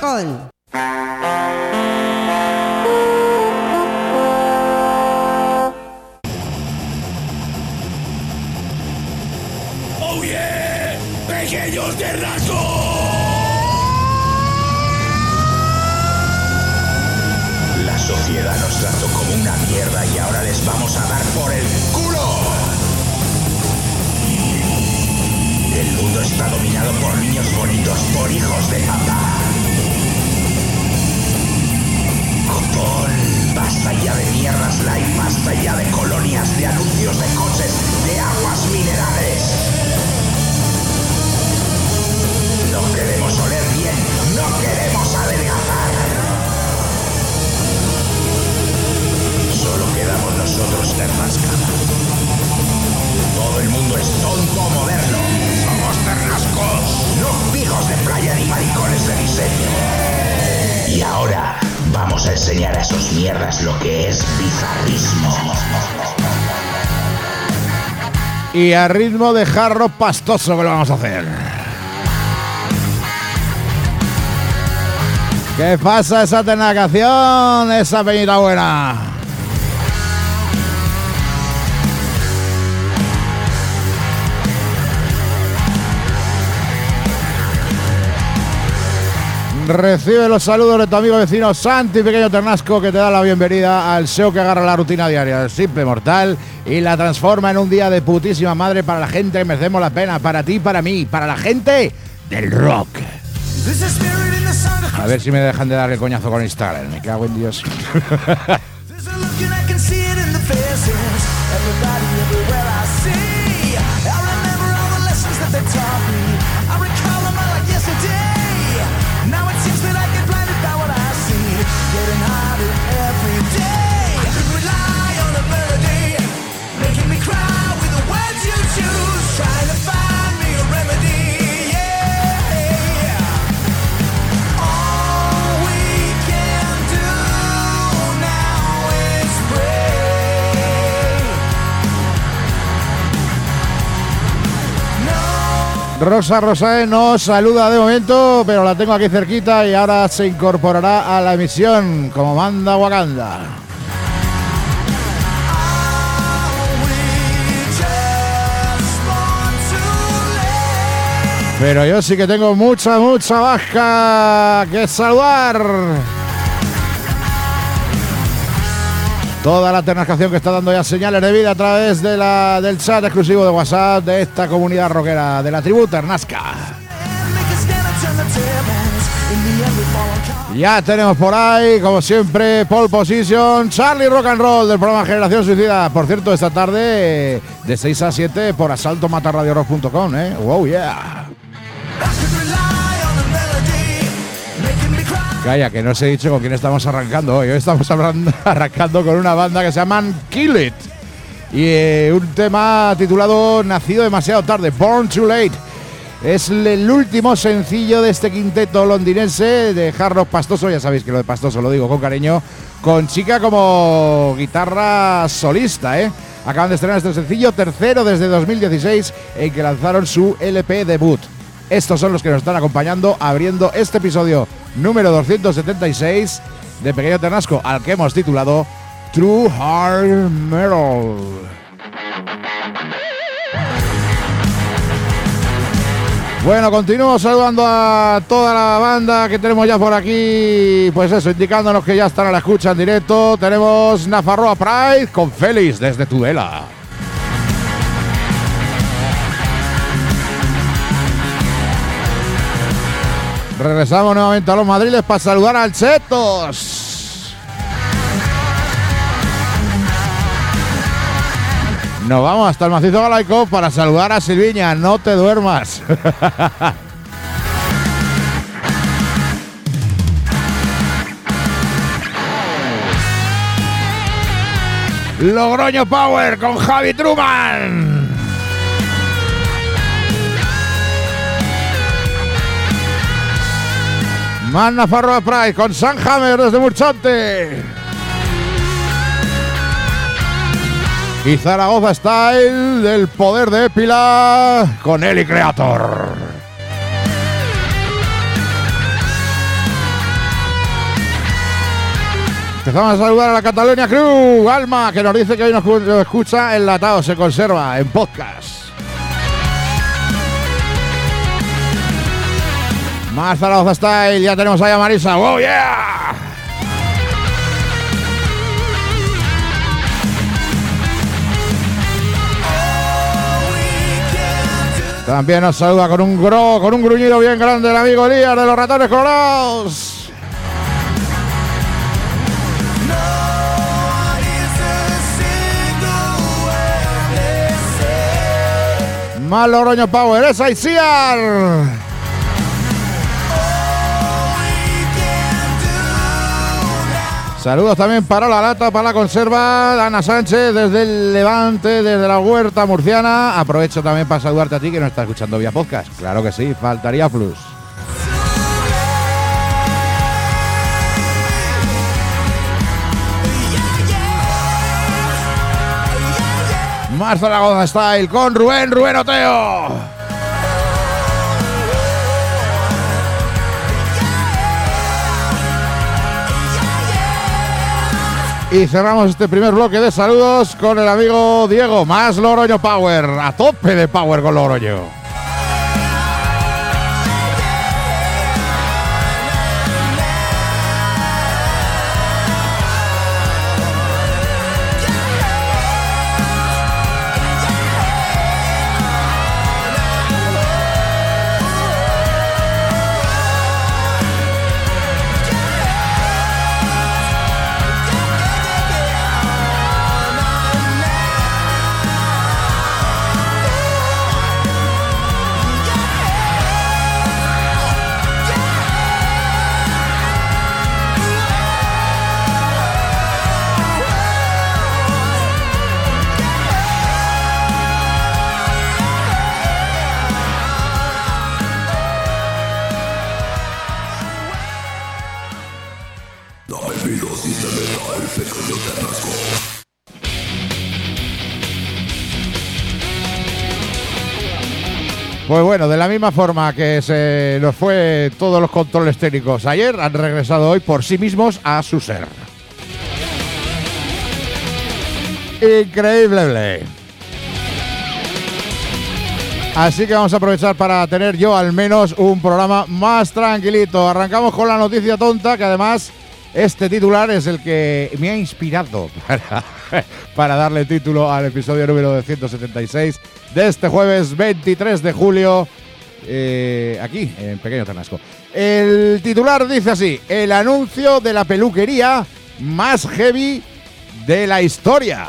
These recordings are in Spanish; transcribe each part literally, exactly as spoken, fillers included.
on. ¡Oh yeah! ¡Pequeños Ternasco! La sociedad nos trató como una mierda y ahora les vamos a dar por el culo. El mundo está dominado por niños bonitos, por hijos de papá. Copón, basta ya de mierdas light, basta ya de colonias, de anuncios de coches, de aguas minerales. No queremos oler bien, no queremos adelgazar. Solo quedamos nosotros, Ternasca. Todo el mundo es tonto moderno. Somos Ternascos, no pijos de playa ni maricones de diseño. Y ahora vamos a enseñar a esos mierdas lo que es bizarrismo. Y a ritmo de jarro pastoso que lo vamos a hacer. ¿Qué pasa esa tenacación, esa peñita buena? Recibe los saludos de tu amigo vecino Santi Pequeño Ternasco, que te da la bienvenida al show que agarra la rutina diaria del simple mortal y la transforma en un día de putísima madre para la gente que merecemos la pena, para ti, para mí, para la gente del rock. A ver si me dejan de dar el coñazo con Instagram, me cago en Dios. Rosa Rosae nos saluda de momento, pero la tengo aquí cerquita y ahora se incorporará a la emisión como manda Wakanda. Pero yo sí que tengo mucha, mucha baja que saludar. Toda la ternascación que está dando ya señales de vida a través de la, del chat exclusivo de WhatsApp de esta comunidad rockera de la tribu Ternasca. Ya tenemos por ahí, como siempre, pole position, Charlie Rock and Roll del programa Generación Suicida. Por cierto, esta tarde de seis a siete por asalto mata radio rock punto com, ¿eh? Wow, yeah. Calla, que no os he dicho con quién estamos arrancando hoy. Hoy estamos hablando, arrancando con una banda que se llaman Kill It. Y eh, un tema titulado Nacido demasiado tarde, Born Too Late. Es el último sencillo de este quinteto londinense de hard rock pastoso. Ya sabéis que lo de pastoso lo digo con cariño. Con chica como guitarra solista, ¿eh? Acaban de estrenar este sencillo, tercero desde dos mil dieciséis, en que lanzaron su L P debut. Estos son los que nos están acompañando abriendo este episodio número doscientos setenta y seis de Pequeño Ternasco, al que hemos titulado True Hard Metal. Bueno, continúo saludando a toda la banda que tenemos ya por aquí, pues eso, indicándonos que ya están a la escucha en directo. Tenemos Nafarroa Pride con Félix desde Tudela. Regresamos nuevamente a los Madriles para saludar al Chetos. Nos vamos hasta el macizo galaico para saludar a Silviña. No te duermas. Logroño Power con Javi Truman. Más Nafarroa Pride con San Hammer desde Murchante. Y Zaragoza Style del Poder de Épila con Eli Creator. Empezamos a saludar a la Catalonia Crew. Alma, que nos dice que hoy nos lo escucha enlatado, se conserva en podcast. Más Zaragoza Style, ya tenemos ahí a Marisa. ¡Wow, yeah! También nos saluda con un gro, con un gruñido bien grande el amigo Elías de los Ratones Colorados. Más Logroño Power, es Aiciar. Saludos también para la lata, para la conserva, Ana Sánchez desde el Levante, desde la Huerta Murciana. Aprovecho también para saludarte a ti que nos estás escuchando vía podcast. Claro que sí, faltaría plus. Más Zaragoza Style con Rubén, Rubén Oteo. Y cerramos este primer bloque de saludos con el amigo Diego, más Logroño Power, a tope de Power con Logroño. Pues bueno, de la misma forma que se nos fue todos los controles técnicos ayer, han regresado hoy por sí mismos a su ser. Increíble. Así que vamos a aprovechar para tener yo al menos un programa más tranquilito. Arrancamos con la noticia tonta, que además este titular es el que me ha inspirado para, para darle título al episodio número doscientos setenta y seis de este jueves veintitrés de julio, eh, aquí en Pequeño Ternasco. El titular dice así: el anuncio de la peluquería más heavy de la historia.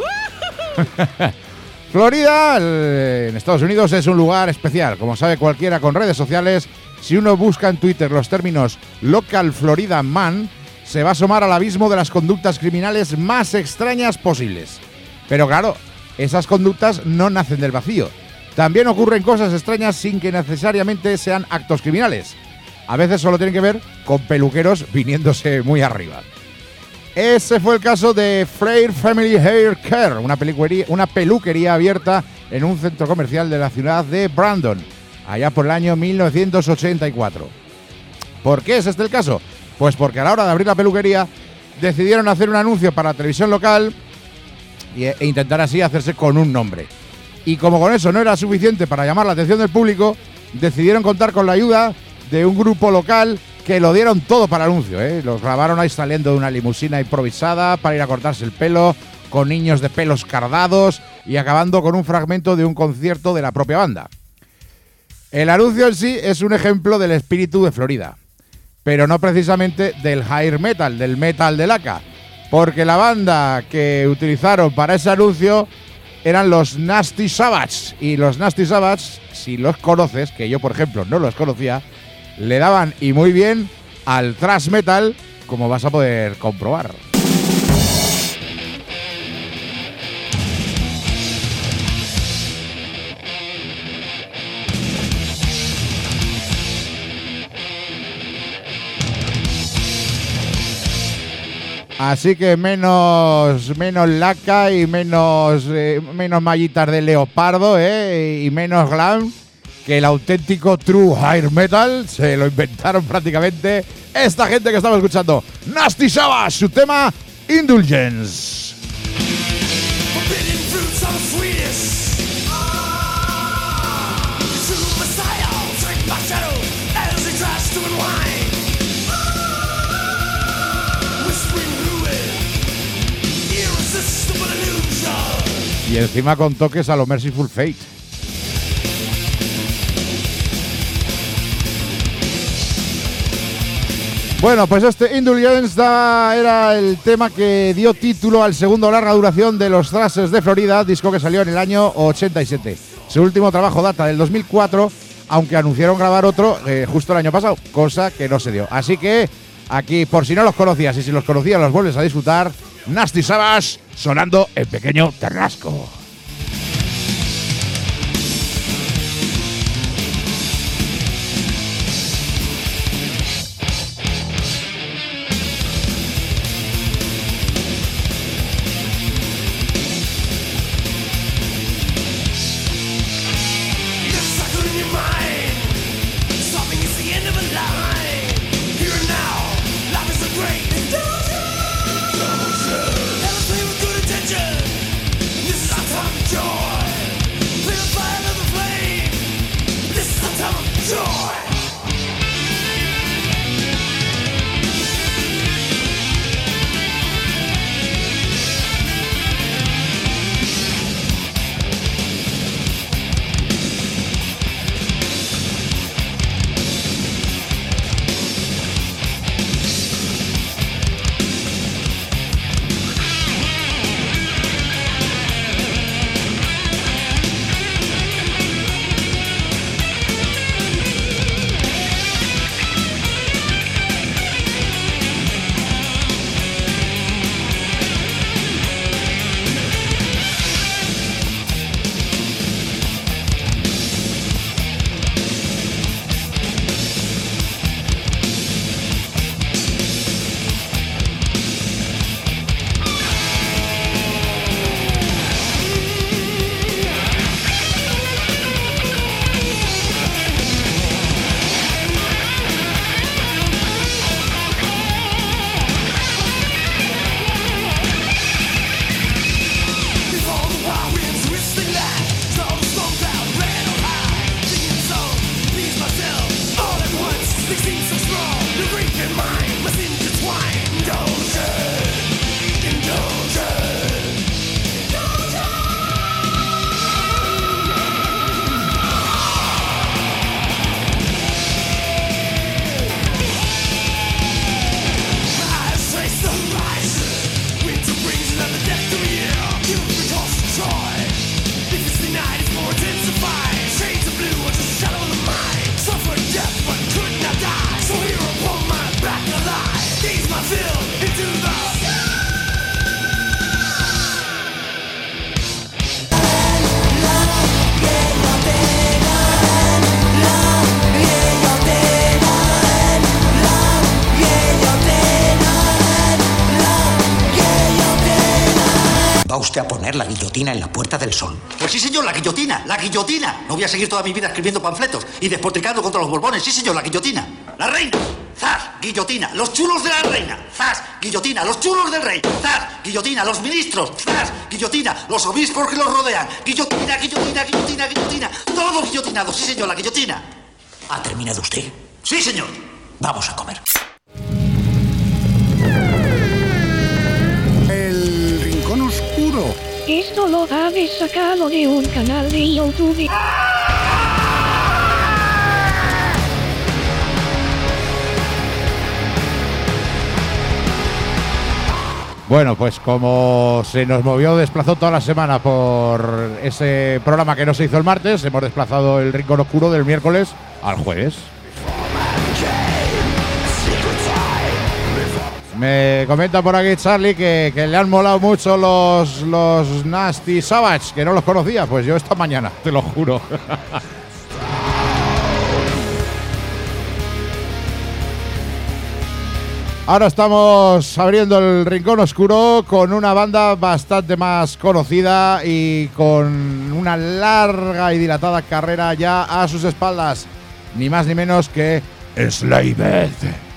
Florida, en Estados Unidos, es un lugar especial. Como sabe cualquiera con redes sociales, si uno busca en Twitter los términos Local Florida Man, se va a asomar al abismo de las conductas criminales más extrañas posibles. Pero claro, esas conductas no nacen del vacío. También ocurren cosas extrañas sin que necesariamente sean actos criminales. A veces solo tienen que ver con peluqueros viniéndose muy arriba. Ese fue el caso de Flair Family Hair Care, una peluquería, una peluquería abierta en un centro comercial de la ciudad de Brandon, allá por el año mil novecientos ochenta y cuatro. ¿Por qué es este el caso? Pues porque a la hora de abrir la peluquería decidieron hacer un anuncio para la televisión local e intentar así hacerse con un nombre. Y como con eso no era suficiente para llamar la atención del público, decidieron contar con la ayuda de un grupo local que lo dieron todo para el anuncio, ¿eh? Los grabaron ahí saliendo de una limusina improvisada para ir a cortarse el pelo, con niños de pelos cardados y acabando con un fragmento de un concierto de la propia banda. El anuncio en sí es un ejemplo del espíritu de Florida, pero no precisamente del hair metal, del metal de laca, porque la banda que utilizaron para ese anuncio eran los Nasty Savage, y los Nasty Savage, si los conoces, que yo por ejemplo no los conocía, le daban y muy bien al thrash metal, como vas a poder comprobar. Así que menos menos laca y menos eh, menos mallitas de leopardo, eh, y menos glam, que el auténtico true hair metal se lo inventaron prácticamente esta gente que estamos escuchando. Nasty Savage, su tema Indulgence. Y encima con toques a lo Merciful Fate. Bueno, pues este Indulgence da, era el tema que dio título al segundo larga duración de los Thrashers de Florida, disco que salió en el año ochenta y siete. Su último trabajo data del dos mil cuatro, aunque anunciaron grabar otro eh, justo el año pasado, cosa que no se dio. Así que aquí, por si no los conocías y si los conocías los vuelves a disfrutar, Nasty Savage sonando en Pequeño Ternasco. A poner la guillotina en la Puerta del Sol. Pues sí, señor, la guillotina, la guillotina. No voy a seguir toda mi vida escribiendo panfletos y despotricando contra los borbones. Sí, señor, la guillotina. La reina. ¡Zas! Guillotina. Los chulos de la reina. ¡Zas! Guillotina. Los chulos del rey. ¡Zas! Guillotina. Los ministros. ¡Zas! Guillotina. Los obispos que los rodean. Guillotina, guillotina, guillotina, guillotina. Todos guillotinados. Sí, señor, la guillotina. ¿Ha terminado usted? Sí, señor. Vamos a comer. Esto lo habéis sacado de un canal de YouTube. Bueno, pues como se nos movió, desplazó toda la semana por ese programa que no se hizo el martes, hemos desplazado el Rincón Oscuro del miércoles al jueves. Me comenta por aquí Charlie que, que le han molado mucho los, los Nasty Savage, que no los conocía. Pues yo esta mañana, te lo juro. Ahora estamos abriendo el rincón oscuro con una banda bastante más conocida y con una larga y dilatada carrera ya a sus espaldas. Ni más ni menos que Enslaved.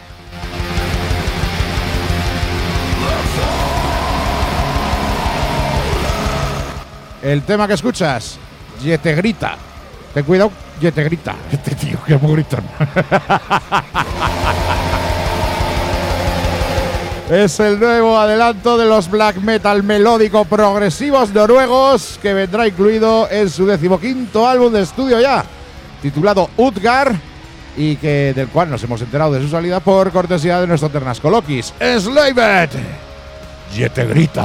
El tema que escuchas, Ye te grita. Ten cuidado, Ye te grita. Este tío que es muy gritón. Es el nuevo adelanto de los black metal melódico progresivos noruegos que vendrá incluido en su decimoquinto álbum de estudio ya, titulado Utgar, y que del cual nos hemos enterado de su salida por cortesía de nuestro Ternasco Lokis. Enslaved, Ye te grita.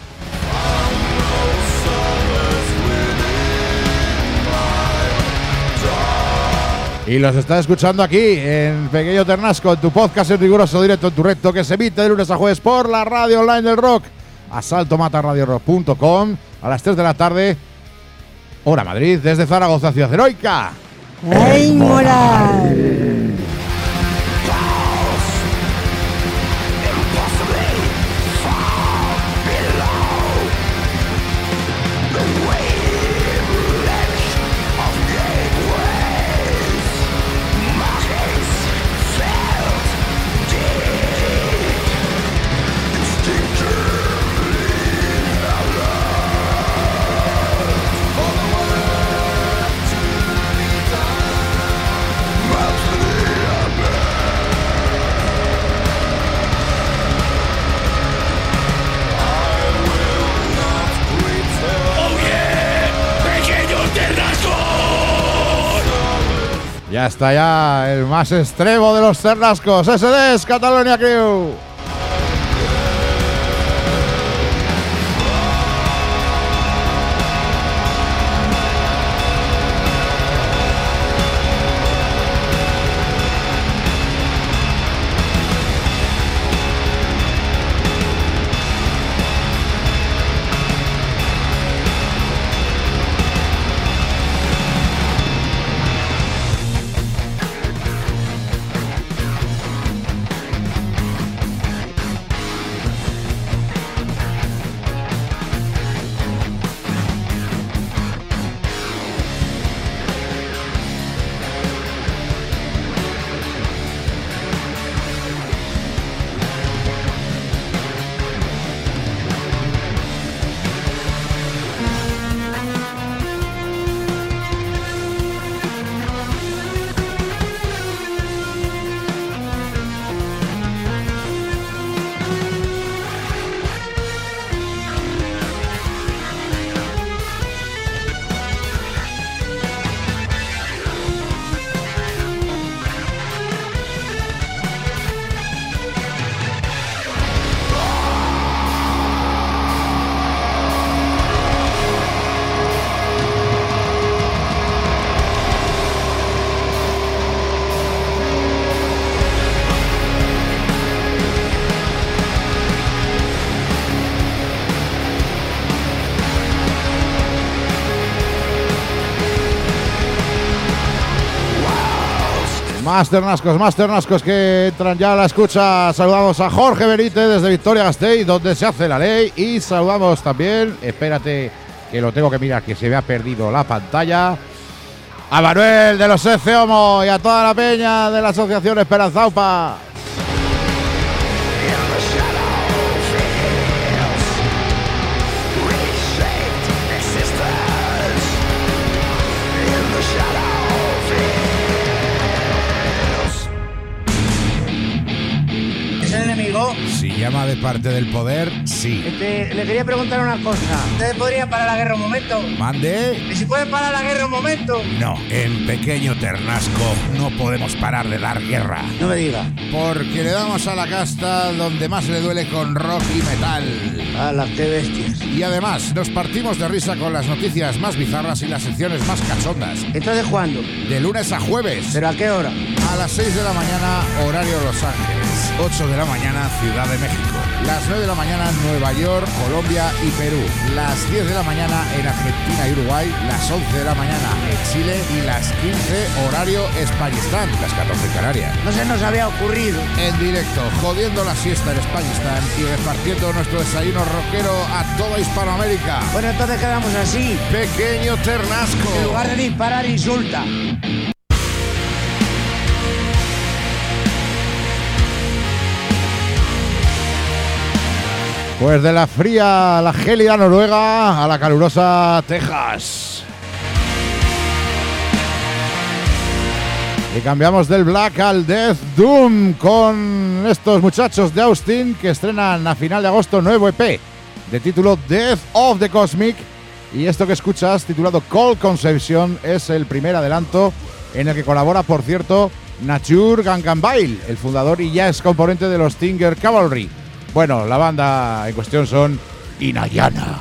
Y los estás escuchando aquí en Pequeño Ternasco, en tu podcast en riguroso directo en tu recto, que se emite de lunes a jueves por la radio online del rock, asalto mata radio rock punto com, a las tres de la tarde, hora Madrid, desde Zaragoza, ciudad heroica. ¡Ay, moral! Ya está ya el más extremo de los Ternascos. S D S Catalonia Crew. Más Ternascos, más Ternascos que entran ya a la escucha. Saludamos a Jorge Benítez desde Vitoria-Gasteiz, donde se hace la ley. Y saludamos también, espérate que lo tengo que mirar, que se me ha perdido la pantalla, a Manuel de los Ece Homo y a toda la peña de la Asociación Esperanza Upa. Si llama de parte del poder, sí. Este, le quería preguntar una cosa. ¿Ustedes podrían parar la guerra un momento? ¿Mande? ¿Y si pueden parar la guerra un momento? No, en Pequeño Ternasco no podemos parar de dar guerra. No me diga. Porque le damos a la casta donde más le duele con rock y metal. ¡Hala, qué bestias! Y además, nos partimos de risa con las noticias más bizarras y las secciones más cachondas. ¿Entonces cuándo? De lunes a jueves. ¿Pero a qué hora? A las seis de la mañana, horario Los Ángeles. ocho de la mañana, Ciudad de México. Las nueve de la mañana en Nueva York, Colombia y Perú. Las diez de la mañana en Argentina y Uruguay. Las once de la mañana en Chile y las quince horario Españistán. Las catorce en Canarias. No se nos había ocurrido. En directo, jodiendo la siesta en Españistán y repartiendo nuestro desayuno rockero a toda Hispanoamérica. Bueno, entonces quedamos así. Pequeño Ternasco. En lugar de disparar, insulta. Pues de la fría, la gélida Noruega a la calurosa Texas. Y cambiamos del Black al Death Doom con estos muchachos de Austin que estrenan a final de agosto nuevo E P de título Death of the Cosmic. Y esto que escuchas, titulado Cold Conception, es el primer adelanto en el que colabora, por cierto, Nature Gangambail, el fundador y ya es componente de los Stinger Cavalry. Bueno, la banda en cuestión son Inayana.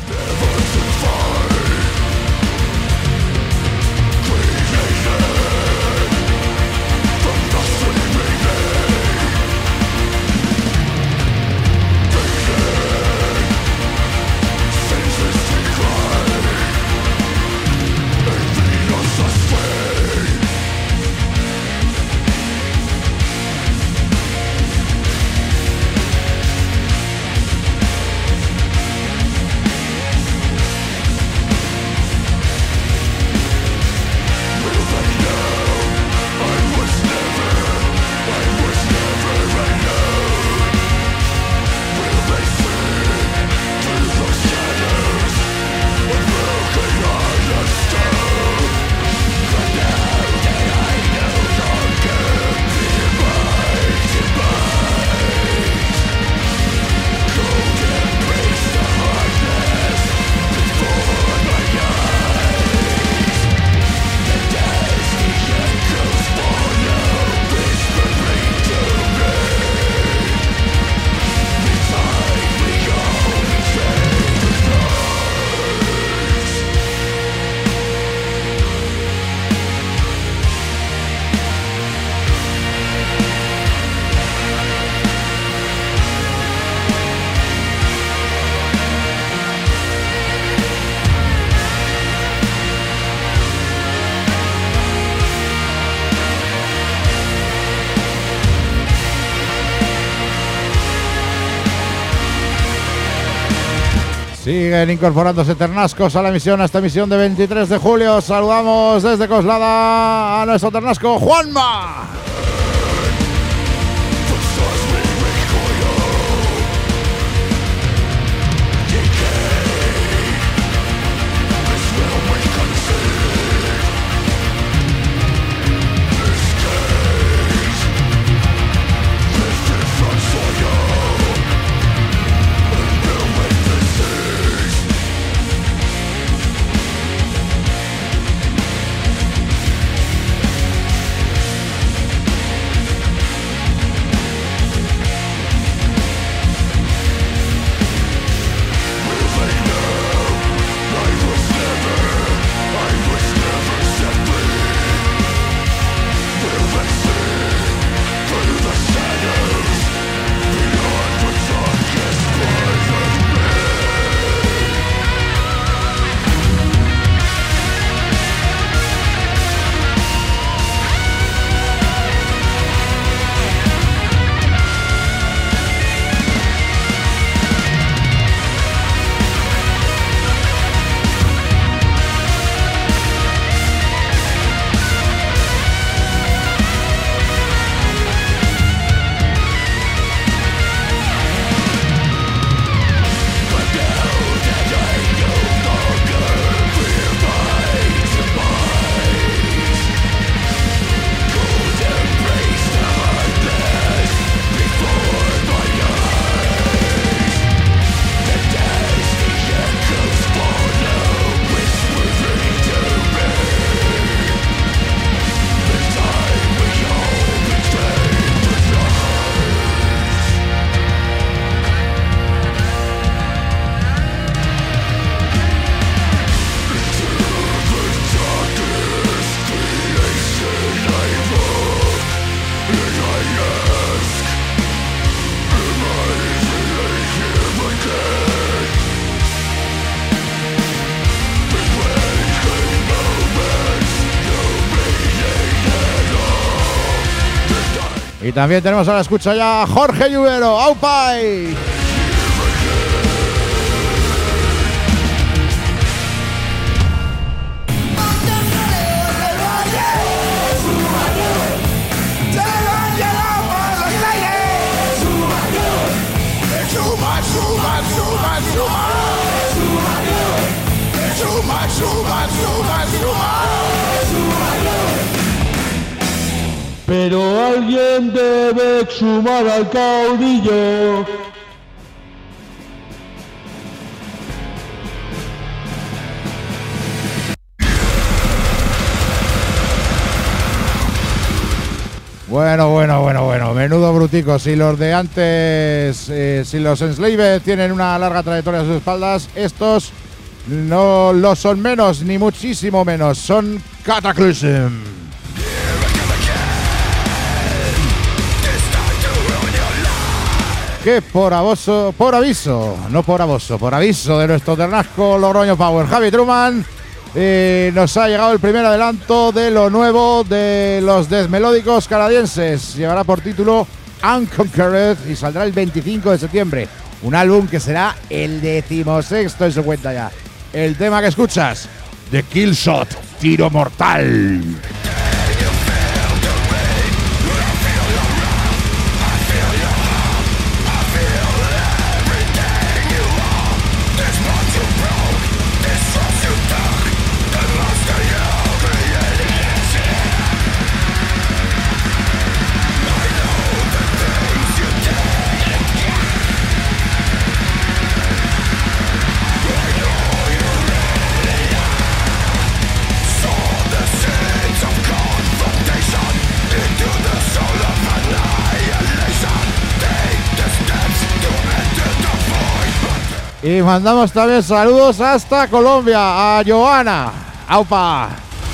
Siguen incorporándose Ternascos a la emisión, a esta emisión de veintitrés de julio. Saludamos desde Coslada a nuestro Ternasco Juanma. Y también tenemos a la escucha ya a Jorge Lluvero. ¡Aupai! Pero alguien debe exhumar al caudillo. Bueno, bueno, bueno, bueno, menudo brutico. Si los de antes, eh, si los Enslaved tienen una larga trayectoria a sus espaldas, estos no lo son menos, ni muchísimo menos. Son Cataclysm. Que por aviso, por aviso, no por aviso, por aviso de nuestro Ternasco Logroño Power, Javi Truman, eh, nos ha llegado el primer adelanto de lo nuevo de los Death Melódicos canadienses. Llevará por título Unconquered y saldrá el veinticinco de septiembre. Un álbum que será el decimosexto en su cuenta ya. El tema que escuchas, The Killshot, Tiro Mortal. Y mandamos también saludos hasta Colombia, a Joana. ¡Aupa!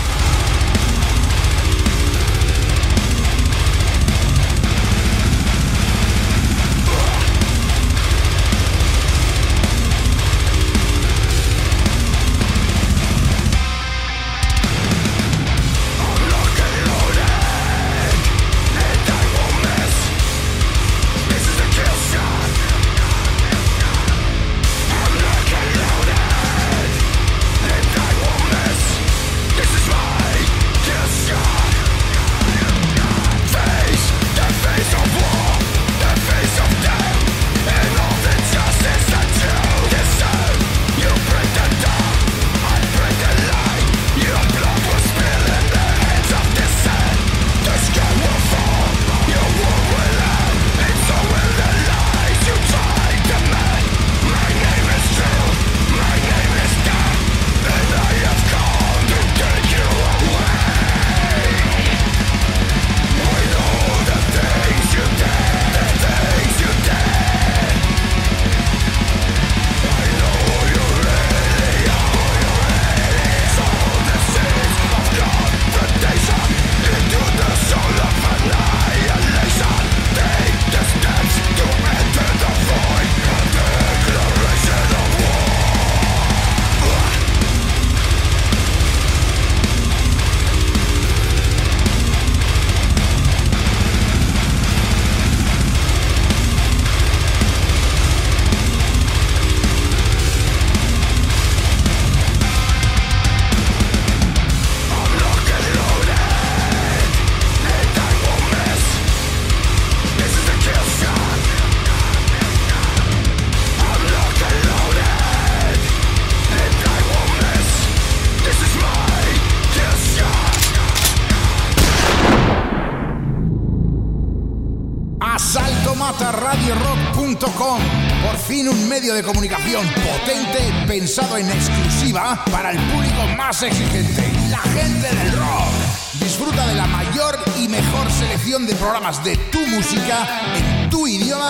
radio rock punto com. Por fin un medio de comunicación potente pensado en exclusiva para el público más exigente, la gente del rock. Disfruta de la mayor y mejor selección de programas de tu música en tu idioma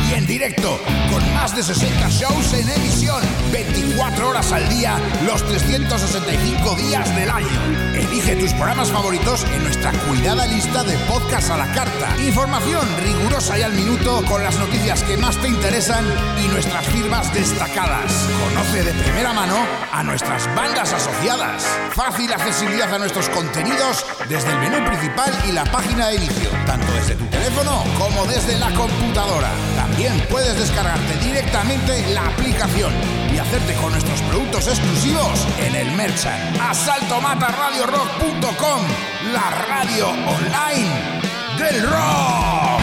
y en directo, con más de sesenta shows en emisión, veinticuatro horas al día, los trescientos sesenta y cinco días del año. Elige tus programas favoritos en nuestra cuidada lista de podcast a la carta. Información rigurosa y al minuto con las noticias que más te interesan y nuestras firmas destacadas. Conoce de primera mano a nuestras bandas asociadas. Fácil accesibilidad a nuestros contenidos desde el menú principal y la página de inicio, tanto desde tu teléfono como desde la computadora. También puedes descargarte directamente la aplicación y hacerte con nuestros productos exclusivos en el Merchant. asalto mata radio rock punto com, la radio online del rock.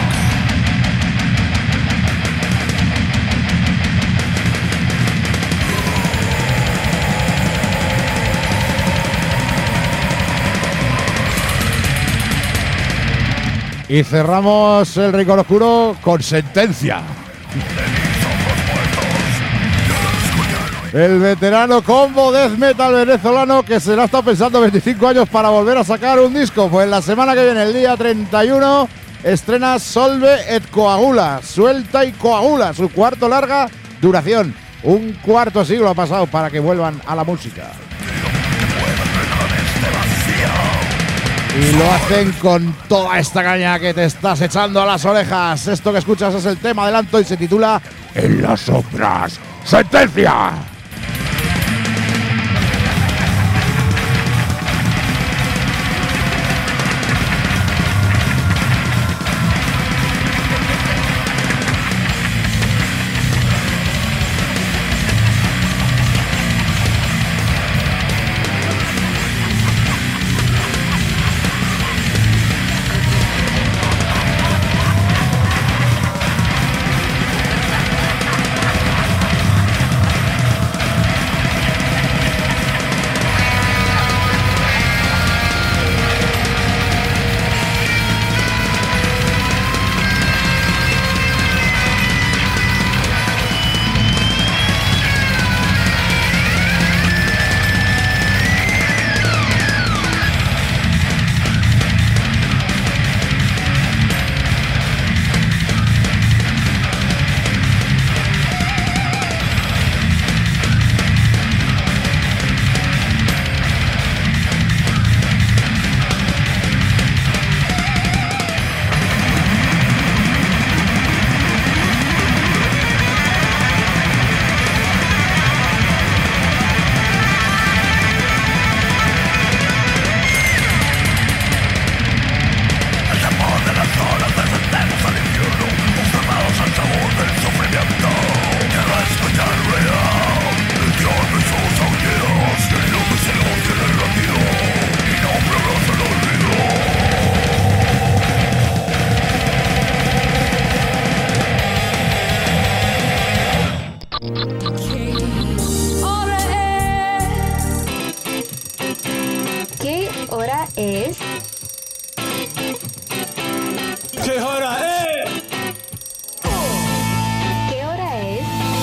Y cerramos el Rincón Oscuro con Sentencia. El veterano combo death metal venezolano que se lo ha estado pensando veinticinco años para volver a sacar un disco. Pues la semana que viene, el día treinta y uno, estrena Solve et Coagula, Suelta y Coagula, su cuarto larga duración. Un cuarto siglo ha pasado para que vuelvan a la música. Y lo hacen con toda esta caña que te estás echando a las orejas. Esto que escuchas es el tema adelanto y se titula En las sombras, Sentencia. es... ¿Qué hora es? ¿Qué hora es?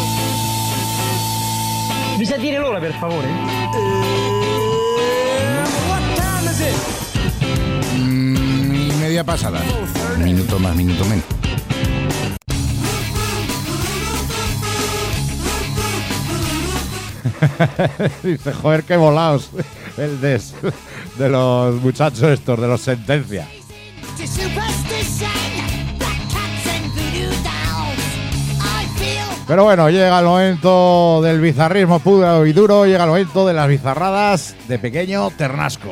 Mi sa dire l'ora, per favore? Mm, y media pasada. Minuto más, minuto menos. Dice, joder, qué volados el des de los muchachos estos, de los Sentencia. Pero bueno, llega el momento del bizarrismo puro y duro, llega el momento de las bizarradas de Pequeño Ternasco.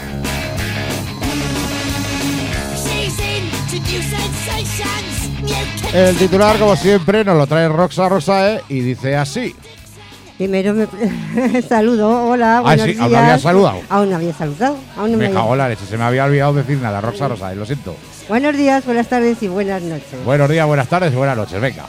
El titular, como siempre, nos lo trae Roxa Rosae y dice así. Primero me saludo, hola, buenos Ay, sí, días. aún no había saludado. Aún no había saludado. Aún no me me cago en la leche, se me había olvidado decir nada, Roxa Rosae, lo siento. Buenos días, buenas tardes y buenas noches. Buenos días, buenas tardes y buenas noches, venga.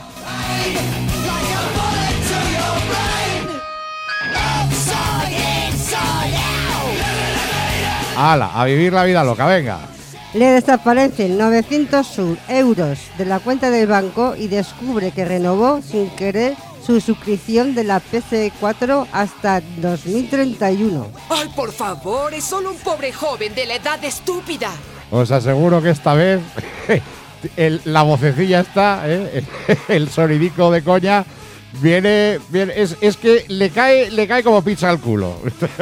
¡Hala! A vivir la vida loca, venga. Le desaparecen novecientos euros de la cuenta del banco y descubre que renovó sin querer su suscripción de la P S cuatro hasta dos mil treinta y uno. ¡Ay, por favor! Es solo un pobre joven de la edad estúpida. Os aseguro que esta vez el, la vocecilla está, ¿eh? el, el sonidico de coña, viene, viene es, es que le cae, le cae como pizza al culo.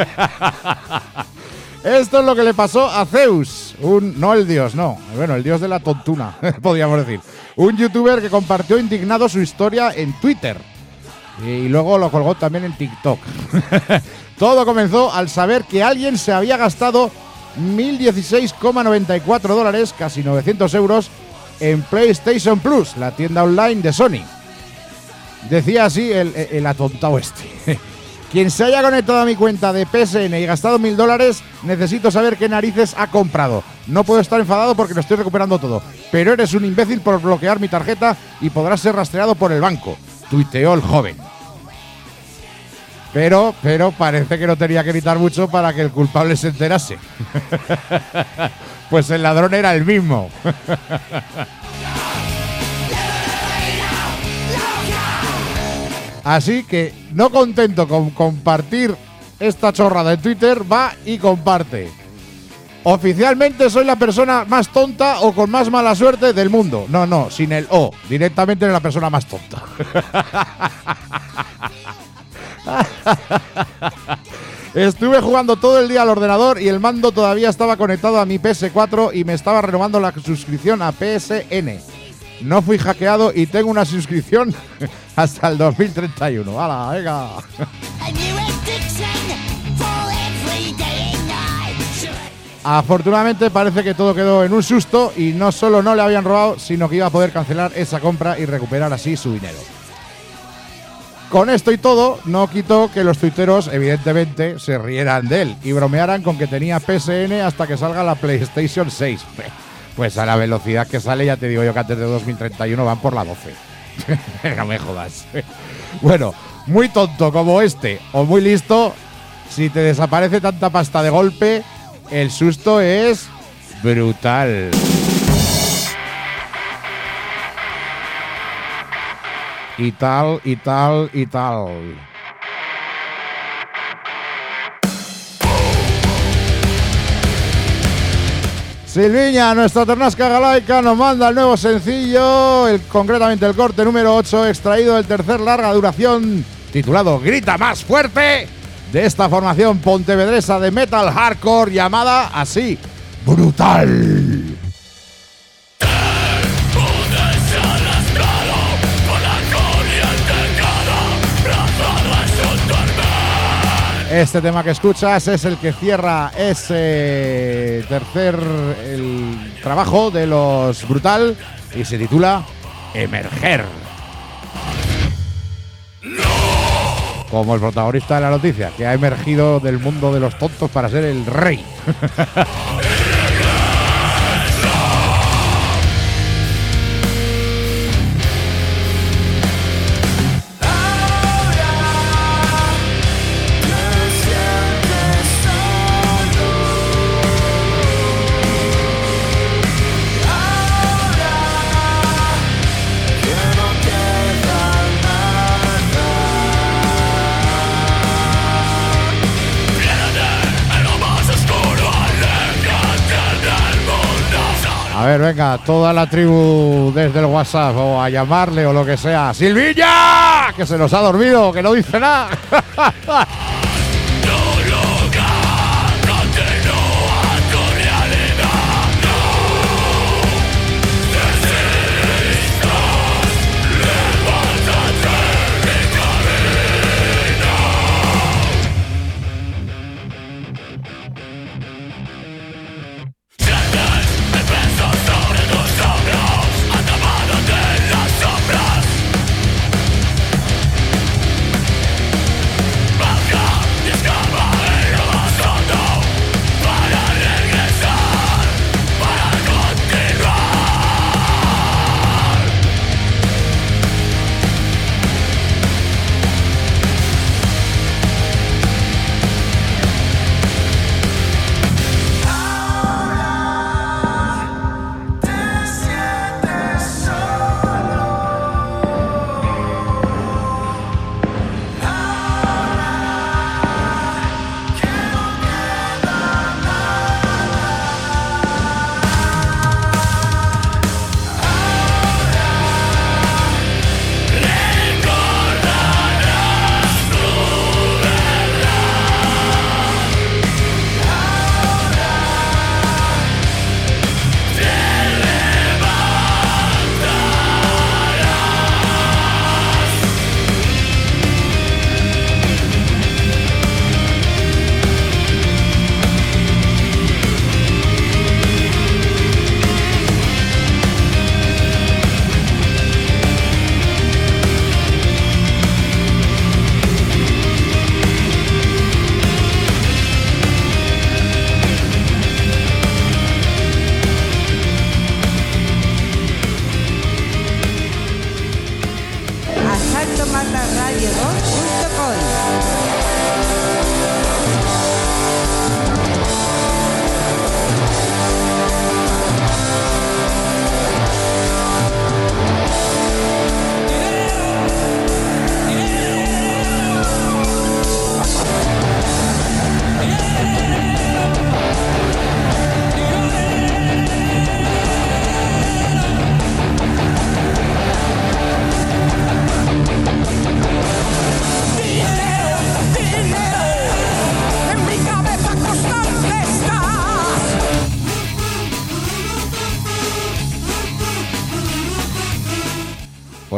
Esto es lo que le pasó a Zeus, un, no el dios, no, bueno, el dios de la tontuna, podríamos decir. Un youtuber que compartió indignado su historia en Twitter y luego lo colgó también en TikTok. Todo comenzó al saber que alguien se había gastado mil dieciséis coma noventa y cuatro dólares, casi novecientos euros, en PlayStation Plus, la tienda online de Sony. Decía así el, el, el atontado este. Quien se haya conectado a mi cuenta de P S N y gastado mil dólares, necesito saber qué narices ha comprado. No puedo estar enfadado porque lo estoy recuperando todo, pero eres un imbécil por bloquear mi tarjeta y podrás ser rastreado por el banco, tuiteó el joven. Pero, pero parece que no tenía que gritar mucho para que el culpable se enterase. Pues el ladrón era el mismo. Así que, no contento con compartir esta chorrada en Twitter, va y comparte. Oficialmente soy la persona más tonta o con más mala suerte del mundo. No, no, sin el O. Directamente eres la persona más tonta. Estuve jugando todo el día al ordenador y el mando todavía estaba conectado a mi P S cuatro y me estaba renovando la suscripción a P S N. No fui hackeado y tengo una suscripción hasta el dos mil treinta y uno. ¡Hala, venga! Afortunadamente parece que todo quedó en un susto y no solo no le habían robado, sino que iba a poder cancelar esa compra y recuperar así su dinero. Con esto y todo, no quitó que los tuiteros, evidentemente, se rieran de él y bromearan con que tenía P S N hasta que salga la PlayStation seis. Pues a la velocidad que sale, ya te digo yo que antes de dos mil treinta y uno van por la doce. No me jodas. Bueno, muy tonto como este, o muy listo, si te desaparece tanta pasta de golpe, el susto es brutal. Y tal, y tal, y tal. Silviña, nuestra ternasca galaica, nos manda el nuevo sencillo, el, concretamente el corte número ocho, extraído del tercer larga duración, titulado Grita Más Fuerte, de esta formación pontevedresa de metal hardcore llamada así, Brutal. Este tema que escuchas es el que cierra ese tercer el trabajo de los Brutal y se titula Emerger. Como el protagonista de la noticia, que ha emergido del mundo de los tontos para ser el rey. A ver, venga, toda la tribu desde el WhatsApp o a llamarle o lo que sea. ¡Silvilla! Que se nos ha dormido, que no dice nada. Welcome!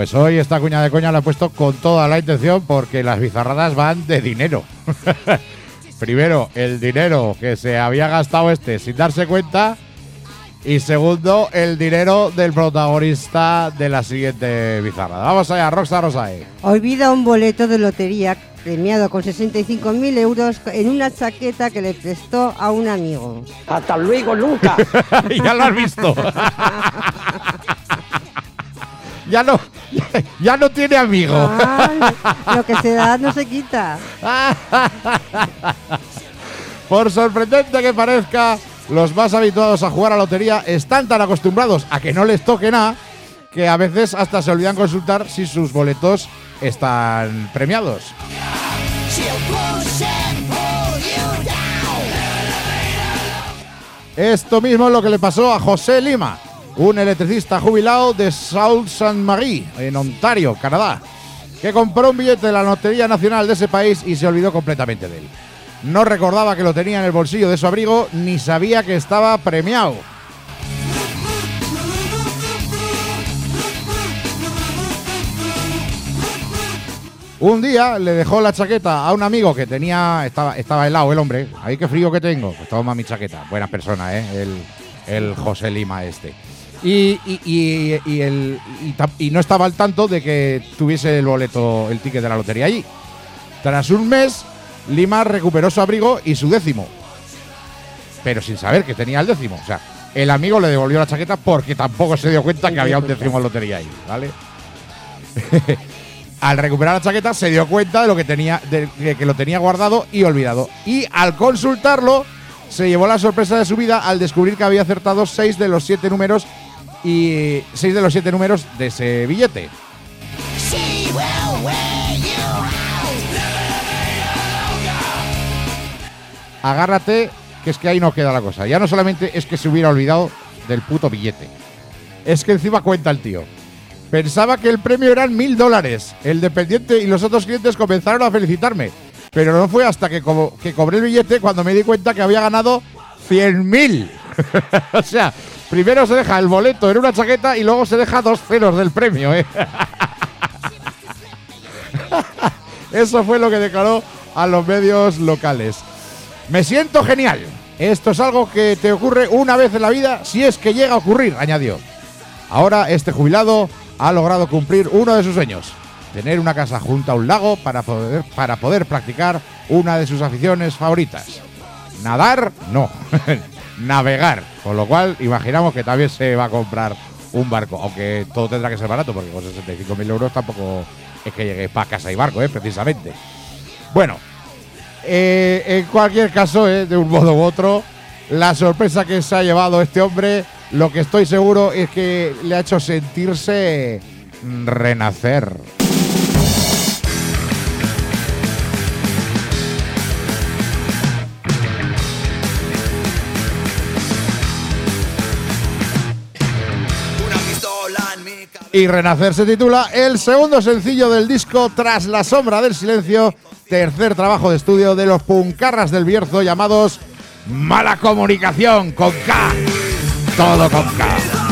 Pues hoy esta cuña de coña la he puesto con toda la intención porque las bizarradas van de dinero. Primero, el dinero que se había gastado este sin darse cuenta. Y segundo, el dinero del protagonista de la siguiente bizarrada. Vamos allá, Roxa Rosae. Olvida un boleto de lotería premiado con sesenta y cinco mil euros en una chaqueta que le prestó a un amigo. Hasta luego, nunca. Ya lo has visto. Ya no, ya, ya no tiene amigo. Ay, lo que se da no se quita. Por sorprendente que parezca, los más habituados a jugar a lotería están tan acostumbrados a que no les toque nada que a veces hasta se olvidan consultar si sus boletos están premiados. Esto mismo es lo que le pasó a José Lima, un electricista jubilado de Sault Ste. Marie, en Ontario, Canadá, que compró un billete de la Lotería Nacional de ese país y se olvidó completamente de él. No recordaba que lo tenía en el bolsillo de su abrigo, ni sabía que estaba premiado. Un día le dejó la chaqueta a un amigo que tenía, estaba, estaba helado el hombre. Ahí qué frío que tengo. Pues toma mi chaqueta. Buena persona, ¿eh? El, el José Lima este. Y, y, y, y, el, y, y no estaba al tanto de que tuviese el boleto, el ticket de la lotería allí. Tras un mes, Lima recuperó su abrigo y su décimo. Pero sin saber que tenía el décimo. O sea, el amigo le devolvió la chaqueta porque tampoco se dio cuenta que había un décimo de lotería ahí, ¿vale? Al recuperar la chaqueta se dio cuenta de lo que tenía, de que lo tenía guardado y olvidado. Y al consultarlo, se llevó la sorpresa de su vida al descubrir que había acertado seis de los siete números y seis de los siete números de ese billete. Agárrate, que es que ahí no queda la cosa. Ya no solamente es que se hubiera olvidado del puto billete, es que encima cuenta el tío. Pensaba que el premio eran mil dólares. El dependiente y los otros clientes comenzaron a felicitarme. Pero no fue hasta que, co que cobré el billete cuando me di cuenta que había ganado cien mil. O sea, primero se deja el boleto en una chaqueta y luego se deja dos ceros del premio, ¿eh? Eso fue lo que declaró a los medios locales. Me siento genial. Esto es algo que te ocurre una vez en la vida, si es que llega a ocurrir, añadió. Ahora este jubilado ha logrado cumplir uno de sus sueños, tener una casa junto a un lago para poder, para poder practicar una de sus aficiones favoritas. Nadar, no. Navegar. Con lo cual, imaginamos que también se va a comprar un barco, aunque todo tendrá que ser barato, porque con sesenta y cinco mil euros tampoco es que llegue para casa y barco, ¿eh? Precisamente. Bueno, eh, en cualquier caso, ¿eh? De un modo u otro, la sorpresa que se ha llevado este hombre, lo que estoy seguro es que le ha hecho sentirse renacer. Y Renacer se titula el segundo sencillo del disco Tras la sombra del silencio, tercer trabajo de estudio de los puncarras del Bierzo llamados Mala Comunicación, con K, todo con K.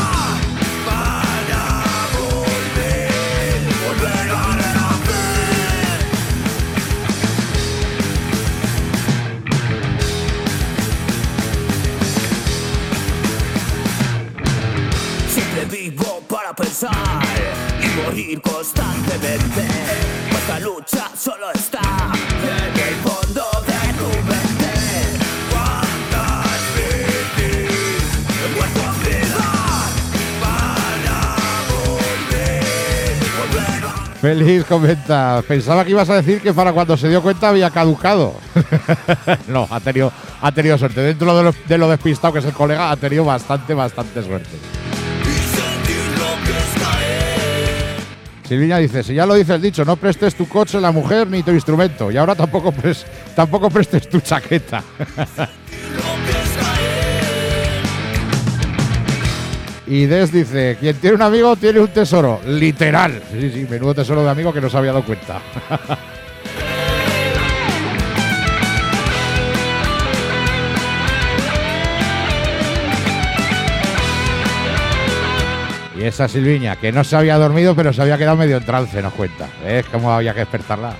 Siempre vivo para pensar y morir constantemente. Nuestra lucha solo está en el fondo de tu mente. ¿Cuántas veces he vuelto a quedar para volver, volver a... Feliz comenta, pensaba que ibas a decir que para cuando se dio cuenta había caducado. No, ha tenido, ha tenido suerte. Dentro de lo, de lo despistado que es el colega, ha tenido bastante, bastante suerte. Silvina dice, si ya lo dice el dicho, no prestes tu coche a la mujer ni tu instrumento. Y ahora tampoco, pres tampoco prestes tu chaqueta. Y Des dice, quien tiene un amigo tiene un tesoro. Literal. Sí, sí, menudo tesoro de amigo que no se había dado cuenta. Y Esa Silviña, que no se había dormido, pero se había quedado medio en trance, nos cuenta. ¿Ves cómo había que despertarla?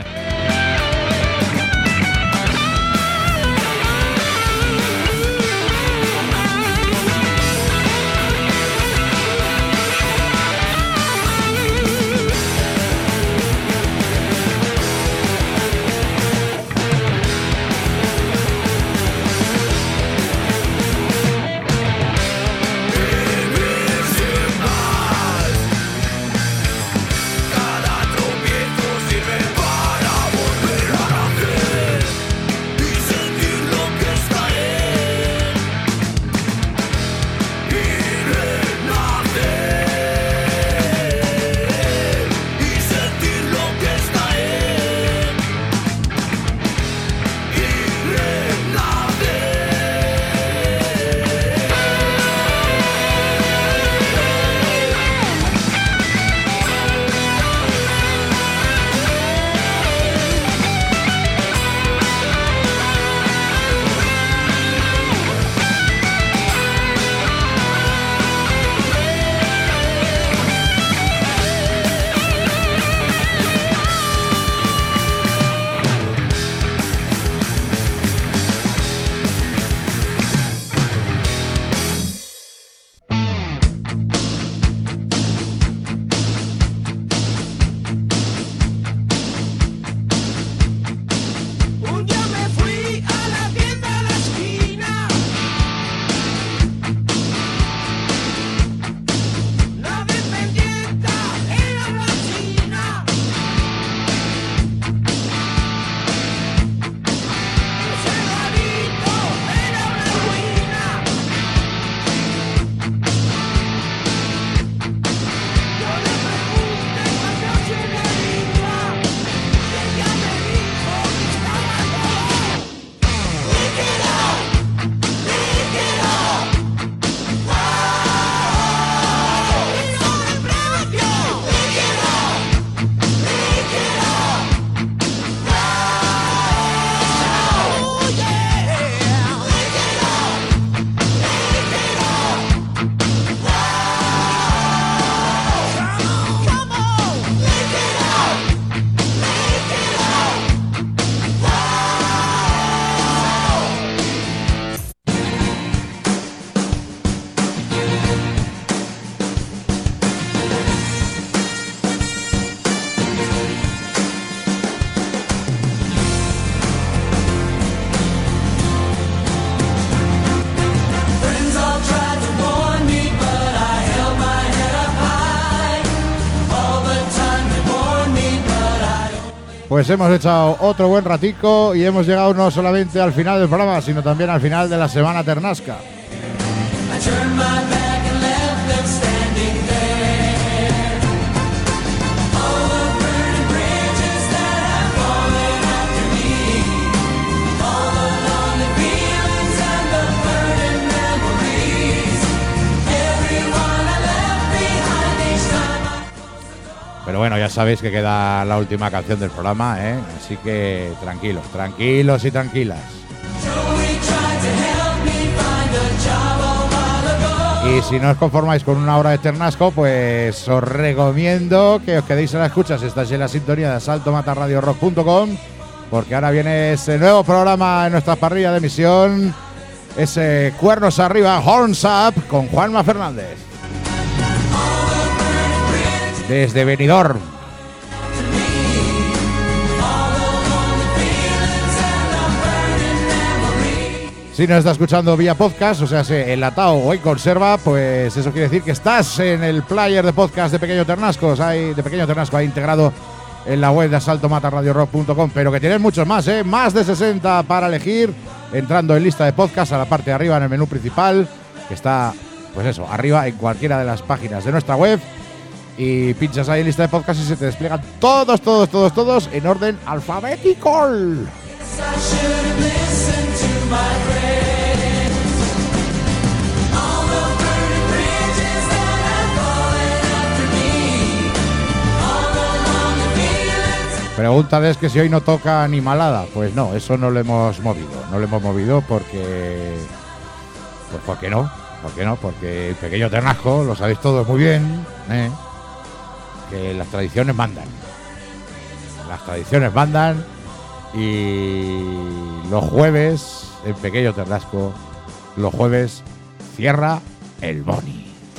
Pues hemos echado otro buen ratico y hemos llegado no solamente al final del programa, sino también al final de la semana ternasca. Pero bueno, ya sabéis que queda la última canción del programa, ¿eh? Así que tranquilos, tranquilos y tranquilas. Y si no os conformáis con una hora de ternasco, pues os recomiendo que os quedéis a la escucha si estáis en la sintonía de asalto mata radio rock punto com, porque ahora viene ese nuevo programa en nuestra parrilla de emisión, ese Cuernos Arriba, Horns Up, con Juanma Fernández. Desde Benidorm. Si nos está escuchando vía podcast, o sea, enlatado o en conserva, pues eso quiere decir que estás en el player de podcast de Pequeño Ternascos, hay, de Pequeño Ternasco, hay integrado en la web de asalto mata radio rock punto com, pero que tienes muchos más, ¿eh? Más de sesenta para elegir, entrando en lista de podcast a la parte de arriba en el menú principal, que está, pues eso, arriba en cualquiera de las páginas de nuestra web. Y pinchas ahí en lista de podcast y se te despliegan todos, todos, todos, todos en orden alfabético. Pregúntales que si hoy no toca Animalada. Pues no, eso no lo hemos movido. No lo hemos movido porque... Pues porque no. ¿Por qué no? Porque el pequeño Ternasco, lo sabéis todos muy bien, ¿eh? Que las tradiciones mandan. Las tradiciones mandan y los jueves, el pequeño Ternasco, los jueves cierra el Boni.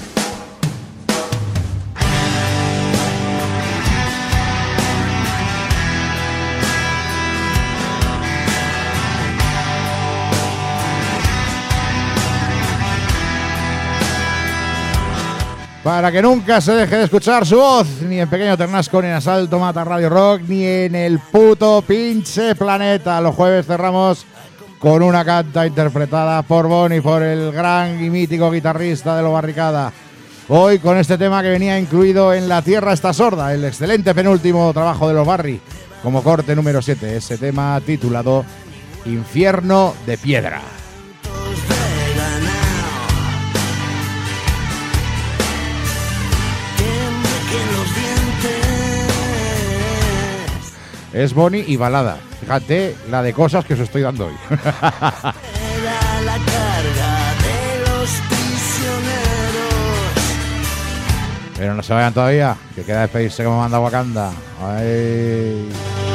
Para que nunca se deje de escuchar su voz, ni en Pequeño Ternasco, ni en Asalto Mata Radio Rock, ni en el puto pinche planeta. Los jueves cerramos con una canta interpretada por Boni, por el gran y mítico guitarrista de Los Barricada. Hoy con este tema que venía incluido en La Tierra está sorda, el excelente penúltimo trabajo de Los Barri, como corte número siete, ese tema titulado Infierno de Piedra. Es Boni y balada. Fíjate la de cosas que os estoy dando hoy. Era la carga de los prisioneros. Pero no se vayan todavía, que queda despedirse como manda Wakanda. Ay.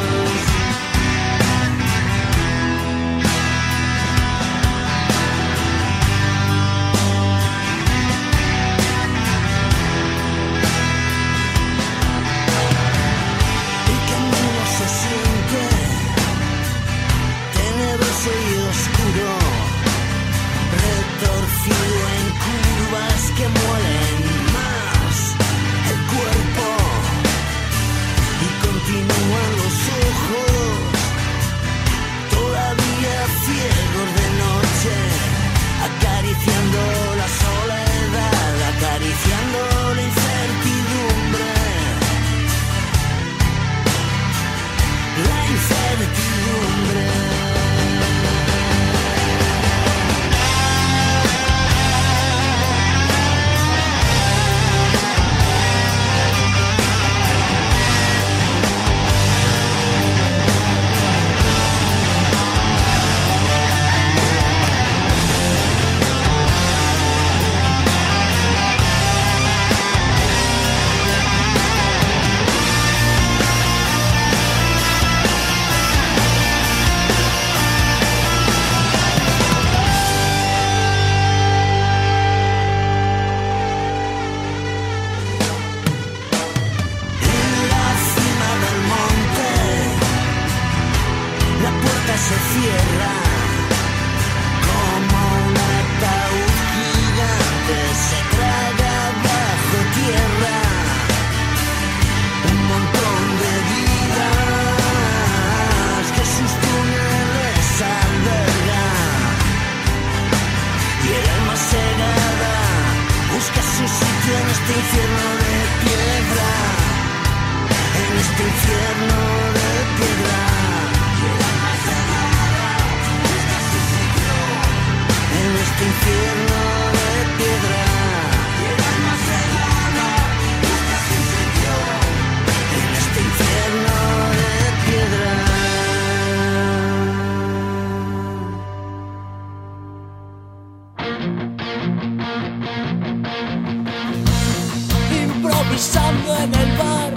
Improvisando en el bar,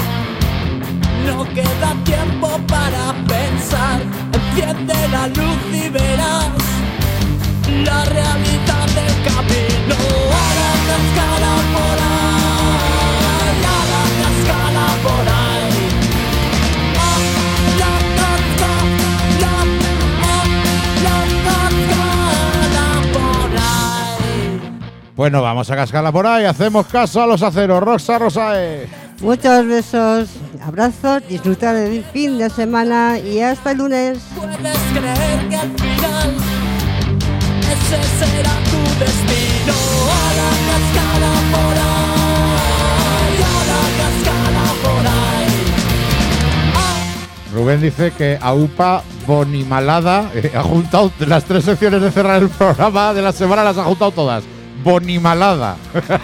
no queda tiempo para pensar. Enciende la luz y verás la realidad del camino. A la cascada por ahí, a la cascada por ahí. A la cascada, la, la cascada por ahí. Bueno, vamos a cascarla por ahí. Hacemos caso a los aceros. Rosa Rosae. Muchos besos, abrazos, disfrutar del fin de semana y hasta el lunes. Puedes creer que al final ese será tu destino. A la cascada por ahí, a la cascada por ahí. Rubén dice que Aupa Bonimalada eh, ha juntado las tres secciones de cerrar el programa de la semana, las ha juntado todas. Bonimalada.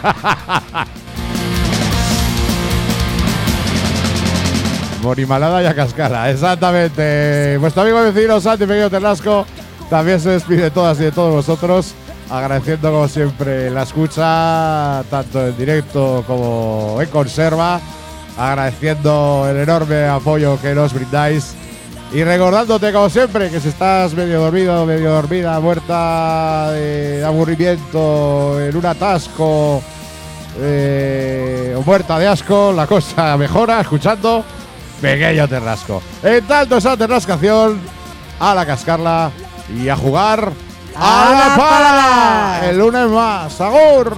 Bonimalada y a cascala, exactamente. Vuestro amigo vecino Santi Pequeño Ternasco también se despide de todas y de todos vosotros. agradeciendo como siempre la escucha, tanto en directo como en conserva, agradeciendo el enorme apoyo que nos brindáis y recordándote como siempre que si estás medio dormido, medio dormida, muerta de aburrimiento, en un atasco eh, o muerta de asco, la cosa mejora escuchando Pequeño Terrasco. En tanto esa terrascación, a la cascarla y a jugar a, a la pala. El lunes más. ¡Agur!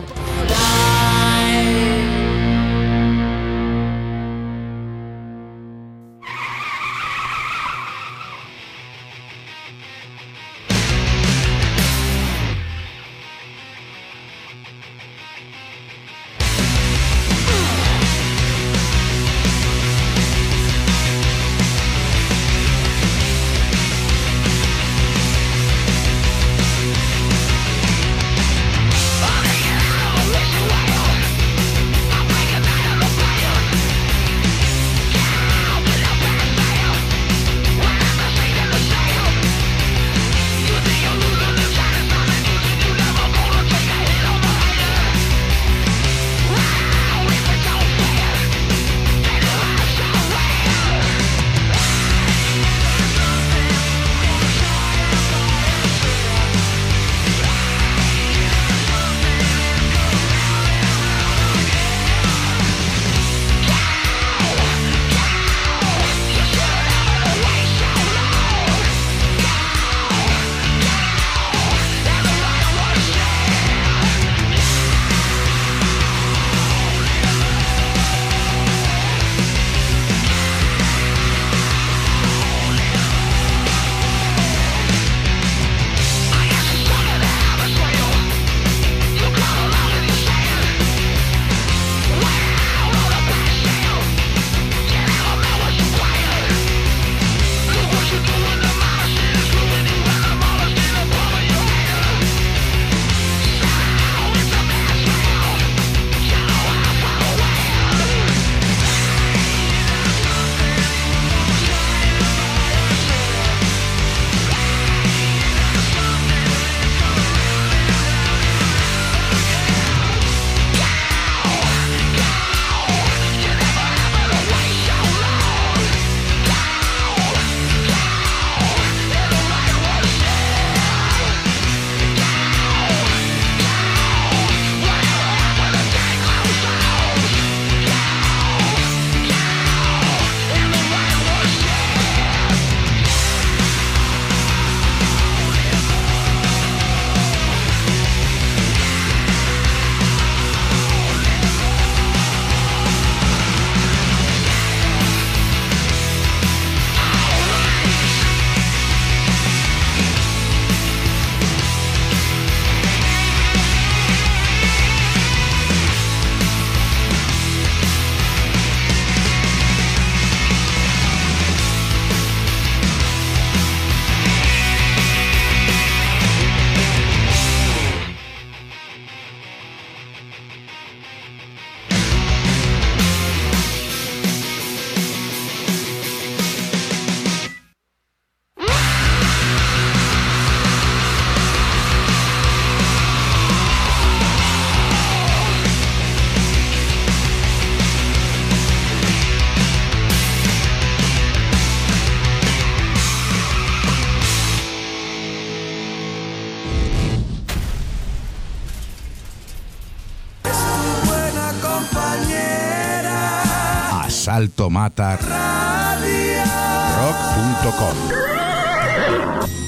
Salto Mata rock punto com